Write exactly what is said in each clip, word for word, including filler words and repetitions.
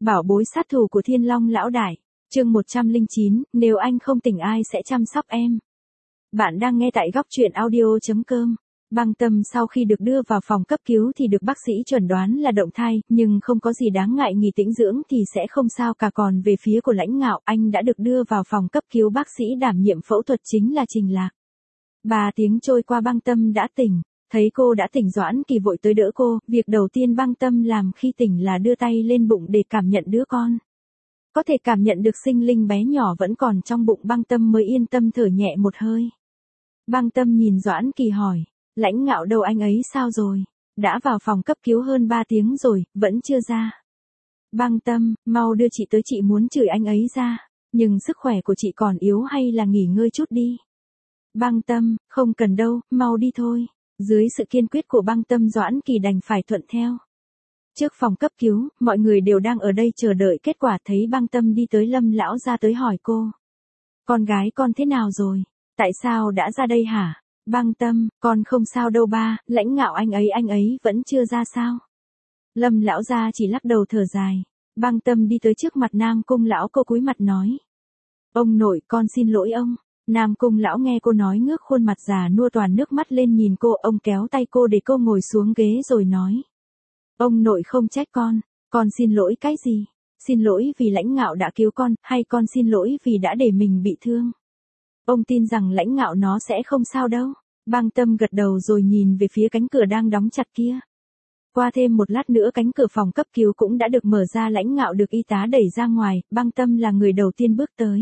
Bảo bối sát thủ của Thiên Long lão đại. Chương một trăm lẻ chín, nếu anh không tỉnh ai sẽ chăm sóc em. Bạn đang nghe tại góc truyện audio chấm com. Băng Tâm sau khi được đưa vào phòng cấp cứu thì được bác sĩ chuẩn đoán là động thai, nhưng không có gì đáng ngại, nghỉ tĩnh dưỡng thì sẽ không sao cả. Còn về phía của Lãnh Ngạo, anh đã được đưa vào phòng cấp cứu, bác sĩ đảm nhiệm phẫu thuật chính là Trình Lạc. Ba tiếng trôi qua, Băng Tâm đã tỉnh. Thấy cô đã tỉnh, Doãn Kỳ vội tới đỡ cô, việc đầu tiên Băng Tâm làm khi tỉnh là đưa tay lên bụng để cảm nhận đứa con. Có thể cảm nhận được sinh linh bé nhỏ vẫn còn trong bụng, Băng Tâm mới yên tâm thở nhẹ một hơi. Băng Tâm nhìn Doãn Kỳ hỏi, Lãnh Ngạo đâu, anh ấy sao rồi? Đã vào phòng cấp cứu hơn ba tiếng rồi, vẫn chưa ra. Băng Tâm, mau đưa chị tới, chị muốn chửi anh ấy ra. Nhưng sức khỏe của chị còn yếu, hay là nghỉ ngơi chút đi. Băng Tâm, không cần đâu, mau đi thôi. Dưới sự kiên quyết của Băng Tâm, Doãn Kỳ đành phải thuận theo. Trước phòng cấp cứu, mọi người đều đang ở đây chờ đợi kết quả. Thấy Băng Tâm đi tới, Lâm lão ra tới hỏi cô. Con gái con thế nào rồi? Tại sao đã ra đây hả? Băng Tâm, con không sao đâu ba, Lãnh Ngạo anh ấy anh ấy vẫn chưa ra sao? Lâm lão gia chỉ lắc đầu thở dài. Băng Tâm đi tới trước mặt Nam Cung lão, cô cúi mặt nói. Ông nội, con xin lỗi ông. Nam Cung lão nghe cô nói ngước khuôn mặt già nua toàn nước mắt lên nhìn cô, ông kéo tay cô để cô ngồi xuống ghế rồi nói. Ông nội không trách con, con xin lỗi cái gì? Xin lỗi vì Lãnh Ngạo đã cứu con, hay con xin lỗi vì đã để mình bị thương? Ông tin rằng Lãnh Ngạo nó sẽ không sao đâu. Băng Tâm gật đầu rồi nhìn về phía cánh cửa đang đóng chặt kia. Qua thêm một lát nữa cánh cửa phòng cấp cứu cũng đã được mở ra, Lãnh Ngạo được y tá đẩy ra ngoài, Băng Tâm là người đầu tiên bước tới.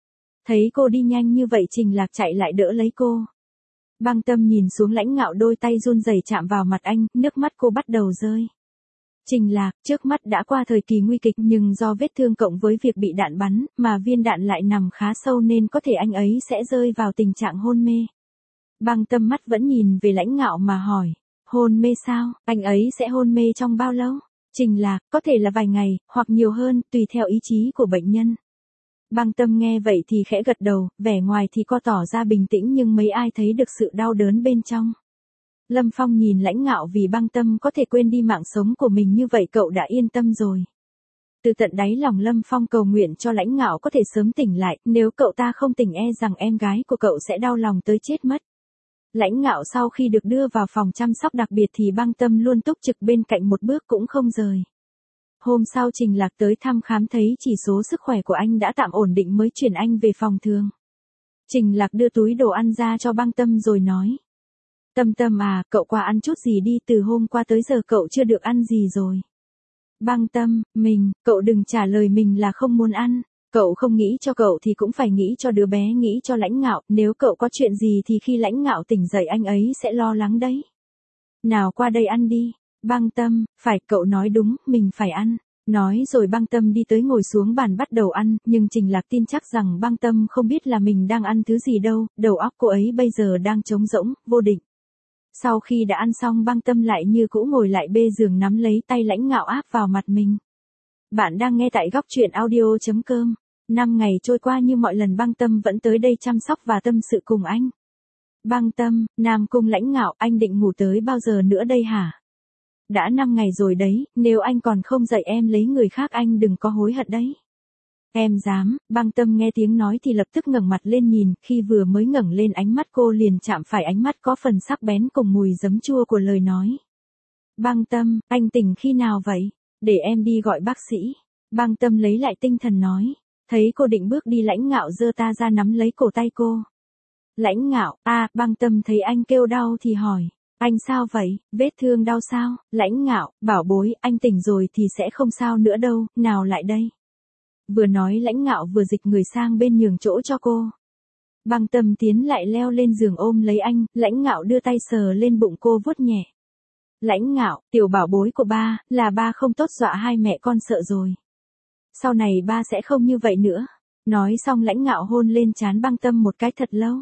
Thấy cô đi nhanh như vậy, Trình Lạc chạy lại đỡ lấy cô. Băng Tâm nhìn xuống Lãnh Ngạo, đôi tay run rẩy chạm vào mặt anh, nước mắt cô bắt đầu rơi. Trình Lạc, trước mắt đã qua thời kỳ nguy kịch, nhưng do vết thương cộng với việc bị đạn bắn, mà viên đạn lại nằm khá sâu nên có thể anh ấy sẽ rơi vào tình trạng hôn mê. Băng Tâm mắt vẫn nhìn về Lãnh Ngạo mà hỏi, hôn mê sao, anh ấy sẽ hôn mê trong bao lâu? Trình Lạc, có thể là vài ngày, hoặc nhiều hơn, tùy theo ý chí của bệnh nhân. Băng Tâm nghe vậy thì khẽ gật đầu, vẻ ngoài thì cô tỏ ra bình tĩnh nhưng mấy ai thấy được sự đau đớn bên trong. Lâm Phong nhìn Lãnh Ngạo, vì Băng Tâm có thể quên đi mạng sống của mình như vậy cậu đã yên tâm rồi. Từ tận đáy lòng Lâm Phong cầu nguyện cho Lãnh Ngạo có thể sớm tỉnh lại, nếu cậu ta không tỉnh e rằng em gái của cậu sẽ đau lòng tới chết mất. Lãnh Ngạo sau khi được đưa vào phòng chăm sóc đặc biệt thì Băng Tâm luôn túc trực bên cạnh một bước cũng không rời. Hôm sau Trình Lạc tới thăm khám, thấy chỉ số sức khỏe của anh đã tạm ổn định mới chuyển anh về phòng thường. Trình Lạc đưa túi đồ ăn ra cho Băng Tâm rồi nói. Tâm Tâm à, cậu qua ăn chút gì đi, từ hôm qua tới giờ cậu chưa được ăn gì rồi. Băng Tâm, mình, cậu đừng trả lời mình là không muốn ăn. Cậu không nghĩ cho cậu thì cũng phải nghĩ cho đứa bé, nghĩ cho Lãnh Ngạo, nếu cậu có chuyện gì thì khi Lãnh Ngạo tỉnh dậy anh ấy sẽ lo lắng đấy. Nào qua đây ăn đi. Băng Tâm, phải, cậu nói đúng, mình phải ăn. Nói rồi Băng Tâm đi tới ngồi xuống bàn bắt đầu ăn, nhưng Trình Lạc tin chắc rằng Băng Tâm không biết là mình đang ăn thứ gì đâu, đầu óc cô ấy bây giờ đang trống rỗng, vô định. Sau khi đã ăn xong, Băng Tâm lại như cũ ngồi lại bê giường, nắm lấy tay Lãnh Ngạo áp vào mặt mình. Bạn đang nghe tại góc truyện audio chấm com. Năm ngày trôi qua như mọi lần, Băng Tâm vẫn tới đây chăm sóc và tâm sự cùng anh. Băng Tâm, Nam Cung Lãnh Ngạo, anh định ngủ tới bao giờ nữa đây hả? Đã năm ngày rồi đấy, nếu anh còn không dậy em lấy người khác anh đừng có hối hận đấy. Em dám. Băng Tâm nghe tiếng nói thì lập tức ngẩng mặt lên nhìn, khi vừa mới ngẩng lên ánh mắt cô liền chạm phải ánh mắt có phần sắc bén cùng mùi giấm chua của lời nói. Băng Tâm, anh tỉnh khi nào vậy? Để em đi gọi bác sĩ. Băng Tâm lấy lại tinh thần nói. Thấy cô định bước đi, Lãnh Ngạo giơ ta ra nắm lấy cổ tay cô. Lãnh Ngạo, a, Băng Tâm thấy anh kêu đau thì hỏi. Anh sao vậy, vết thương đau sao? Lãnh Ngạo, bảo bối, anh tỉnh rồi thì sẽ không sao nữa đâu, nào lại đây. Vừa nói Lãnh Ngạo vừa dịch người sang bên nhường chỗ cho cô. Băng Tâm tiến lại leo lên giường ôm lấy anh, Lãnh Ngạo đưa tay sờ lên bụng cô vuốt nhẹ. Lãnh Ngạo, tiểu bảo bối của ba, là ba không tốt, dọa hai mẹ con sợ rồi. Sau này ba sẽ không như vậy nữa. Nói xong Lãnh Ngạo hôn lên trán Băng Tâm một cái thật lâu.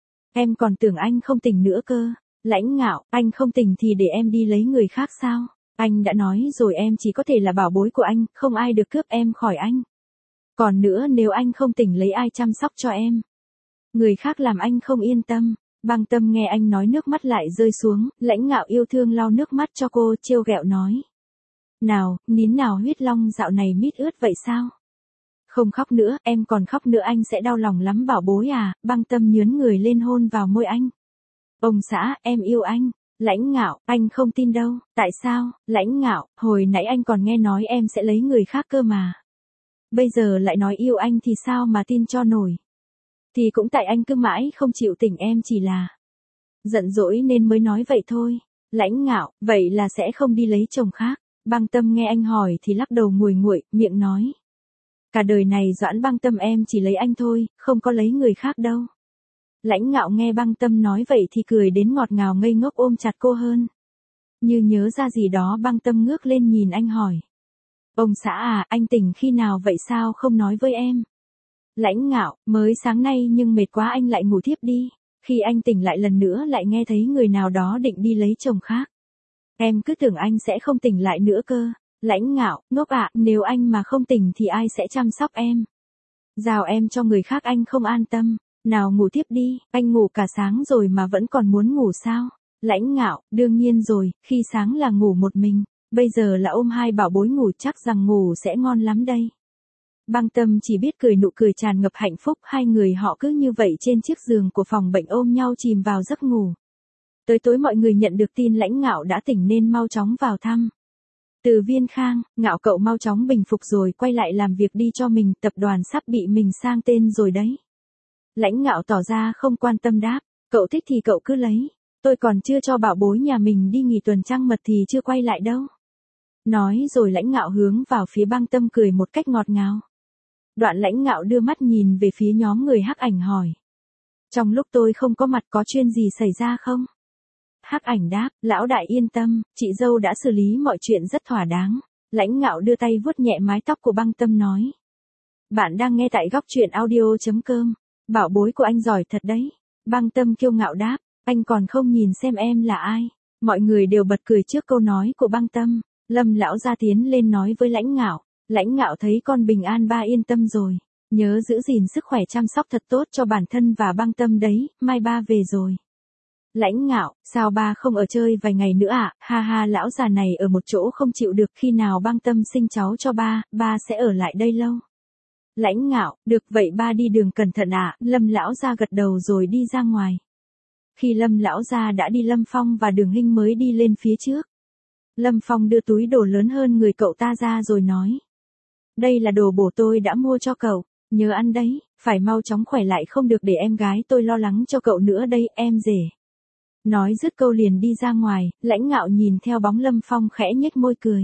Em còn tưởng anh không tỉnh nữa cơ. Lãnh Ngạo, anh không tỉnh thì để em đi lấy người khác sao? Anh đã nói rồi, em chỉ có thể là bảo bối của anh, không ai được cướp em khỏi anh. Còn nữa, nếu anh không tỉnh lấy ai chăm sóc cho em? Người khác làm anh không yên tâm. Băng Tâm nghe anh nói nước mắt lại rơi xuống, Lãnh Ngạo yêu thương lau nước mắt cho cô, trêu ghẹo nói. Nào, nín nào huyết long dạo này mít ướt vậy sao? Không khóc nữa, em còn khóc nữa anh sẽ đau lòng lắm bảo bối à, Băng Tâm nhướn người lên hôn vào môi anh. Ông xã, em yêu anh. Lãnh Ngạo, anh không tin đâu, tại sao? Lãnh Ngạo, hồi nãy anh còn nghe nói em sẽ lấy người khác cơ mà. Bây giờ lại nói yêu anh thì sao mà tin cho nổi. Thì cũng tại anh cứ mãi không chịu tỉnh em chỉ là giận dỗi nên mới nói vậy thôi. Lãnh Ngạo, vậy là sẽ không đi lấy chồng khác. Băng Tâm nghe anh hỏi thì lắc đầu nguội nguội, miệng nói. Cả đời này Doãn Băng Tâm em chỉ lấy anh thôi, không có lấy người khác đâu. Lãnh Ngạo nghe Băng Tâm nói vậy thì cười đến ngọt ngào ngây ngốc ôm chặt cô hơn. Như nhớ ra gì đó Băng Tâm ngước lên nhìn anh hỏi. Ông xã à, anh tỉnh khi nào vậy sao không nói với em? Lãnh Ngạo, mới sáng nay nhưng mệt quá anh lại ngủ thiếp đi. Khi anh tỉnh lại lần nữa lại nghe thấy người nào đó định đi lấy chồng khác. Em cứ tưởng anh sẽ không tỉnh lại nữa cơ. Lãnh Ngạo, ngốc ạ, nếu anh mà không tỉnh thì ai sẽ chăm sóc em? Giao em cho người khác anh không an tâm. Nào ngủ tiếp đi, anh ngủ cả sáng rồi mà vẫn còn muốn ngủ sao? Lãnh Ngạo, đương nhiên rồi, khi sáng là ngủ một mình, bây giờ là ôm hai bảo bối ngủ chắc rằng ngủ sẽ ngon lắm đây. Băng Tâm chỉ biết cười nụ cười tràn ngập hạnh phúc, hai người họ cứ như vậy trên chiếc giường của phòng bệnh ôm nhau chìm vào giấc ngủ. Tới tối mọi người nhận được tin Lãnh Ngạo đã tỉnh nên mau chóng vào thăm. Từ Viên Khang, Ngạo cậu mau chóng bình phục rồi quay lại làm việc đi cho mình, tập đoàn sắp bị mình sang tên rồi đấy. Lãnh Ngạo tỏ ra không quan tâm đáp, cậu thích thì cậu cứ lấy, tôi còn chưa cho bảo bối nhà mình đi nghỉ tuần trăng mật thì chưa quay lại đâu. Nói rồi Lãnh Ngạo hướng vào phía Băng Tâm cười một cách ngọt ngào. Đoạn Lãnh Ngạo đưa mắt nhìn về phía nhóm người Hắc Ảnh hỏi. Trong lúc tôi không có mặt có chuyện gì xảy ra không? Hắc Ảnh đáp, lão đại yên tâm, chị dâu đã xử lý mọi chuyện rất thỏa đáng. Lãnh Ngạo đưa tay vuốt nhẹ mái tóc của Băng Tâm nói. Bạn đang nghe tại góc truyện audio chấm com. Bảo bối của anh giỏi thật đấy. Băng Tâm kiêu ngạo đáp, anh còn không nhìn xem em là ai. Mọi người đều bật cười trước câu nói của Băng Tâm. Lâm lão ra tiến lên nói với Lãnh Ngạo. Lãnh Ngạo thấy con bình an ba yên tâm rồi. Nhớ giữ gìn sức khỏe chăm sóc thật tốt cho bản thân và Băng Tâm đấy, mai ba về rồi. Lãnh Ngạo, sao ba không ở chơi vài ngày nữa ạ? À? Ha ha, lão già này ở một chỗ không chịu được, khi nào Băng Tâm sinh cháu cho ba, ba sẽ ở lại đây lâu. Lãnh Ngạo, được vậy ba đi đường cẩn thận ạ. À? Lâm lão gia gật đầu rồi đi ra ngoài. Khi Lâm lão gia đã đi, Lâm Phong và Đường Hinh mới đi lên phía trước. Lâm Phong đưa túi đồ lớn hơn người cậu ta ra rồi nói. Đây là đồ bổ tôi đã mua cho cậu, nhớ ăn đấy, phải mau chóng khỏe lại không được để em gái tôi lo lắng cho cậu nữa đây, em rể. Nói dứt câu liền đi ra ngoài, Lãnh Ngạo nhìn theo bóng Lâm Phong khẽ nhếch môi cười.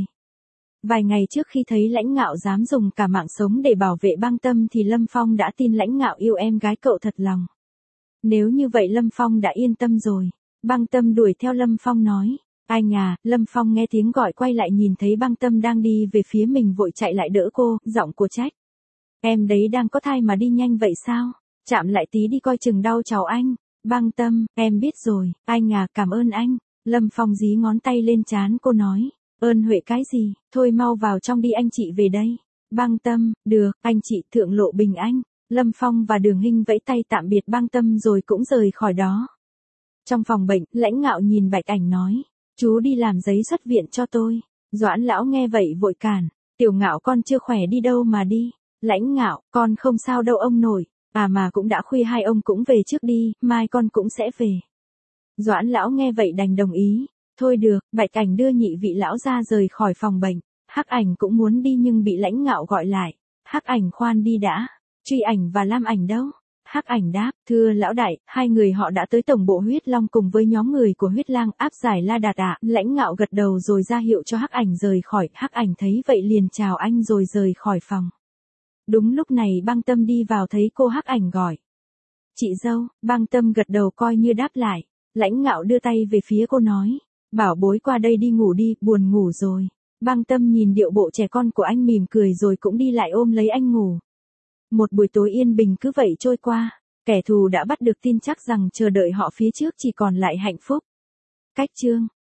Vài ngày trước khi thấy Lãnh Ngạo dám dùng cả mạng sống để bảo vệ Băng Tâm thì Lâm Phong đã tin Lãnh Ngạo yêu em gái cậu thật lòng. Nếu như vậy Lâm Phong đã yên tâm rồi. Băng Tâm đuổi theo Lâm Phong nói. Anh à, Lâm Phong nghe tiếng gọi quay lại nhìn thấy Băng Tâm đang đi về phía mình vội chạy lại đỡ cô, giọng của trách. Em đấy đang có thai mà đi nhanh vậy sao? Chạm lại tí đi coi chừng đau cháu anh. Băng Tâm, em biết rồi, anh à, cảm ơn anh. Lâm Phong dí ngón tay lên trán cô nói. Ơn huệ cái gì, thôi mau vào trong đi anh chị về đây. Băng Tâm, được, anh chị thượng lộ bình anh. Lâm Phong và Đường Hinh vẫy tay tạm biệt Băng Tâm rồi cũng rời khỏi đó. Trong phòng bệnh, Lãnh Ngạo nhìn Bạch Ảnh nói. Chú đi làm giấy xuất viện cho tôi. Doãn lão nghe vậy vội cản. Tiểu Ngạo con chưa khỏe đi đâu mà đi. Lãnh Ngạo, con không sao đâu ông nội. À mà cũng đã khuya hai ông cũng về trước đi, mai con cũng sẽ về. Doãn lão nghe vậy đành đồng ý. Thôi được, Bạch Ảnh đưa nhị vị lão ra rời khỏi phòng bệnh. Hắc Ảnh cũng muốn đi nhưng bị Lãnh Ngạo gọi lại. Hắc Ảnh khoan đi đã. Truy Ảnh và Lam Ảnh đâu? Hắc Ảnh đáp, thưa lão đại, hai người họ đã tới tổng bộ Huyết Long cùng với nhóm người của Huyết Lang áp giải La Đạt ạ. Lãnh Ngạo gật đầu rồi ra hiệu cho Hắc Ảnh rời khỏi. Hắc Ảnh thấy vậy liền chào anh rồi rời khỏi phòng. Đúng lúc này Băng Tâm đi vào thấy cô Hắc Ảnh gọi. Chị dâu, Băng Tâm gật đầu coi như đáp lại. Lãnh Ngạo đưa tay về phía cô nói. Bảo bối qua đây đi ngủ đi, buồn ngủ rồi. Băng Tâm nhìn điệu bộ trẻ con của anh mỉm cười rồi cũng đi lại ôm lấy anh ngủ. Một buổi tối yên bình cứ vậy trôi qua. Kẻ thù đã bắt được tin chắc rằng chờ đợi họ phía trước chỉ còn lại hạnh phúc. Cách chương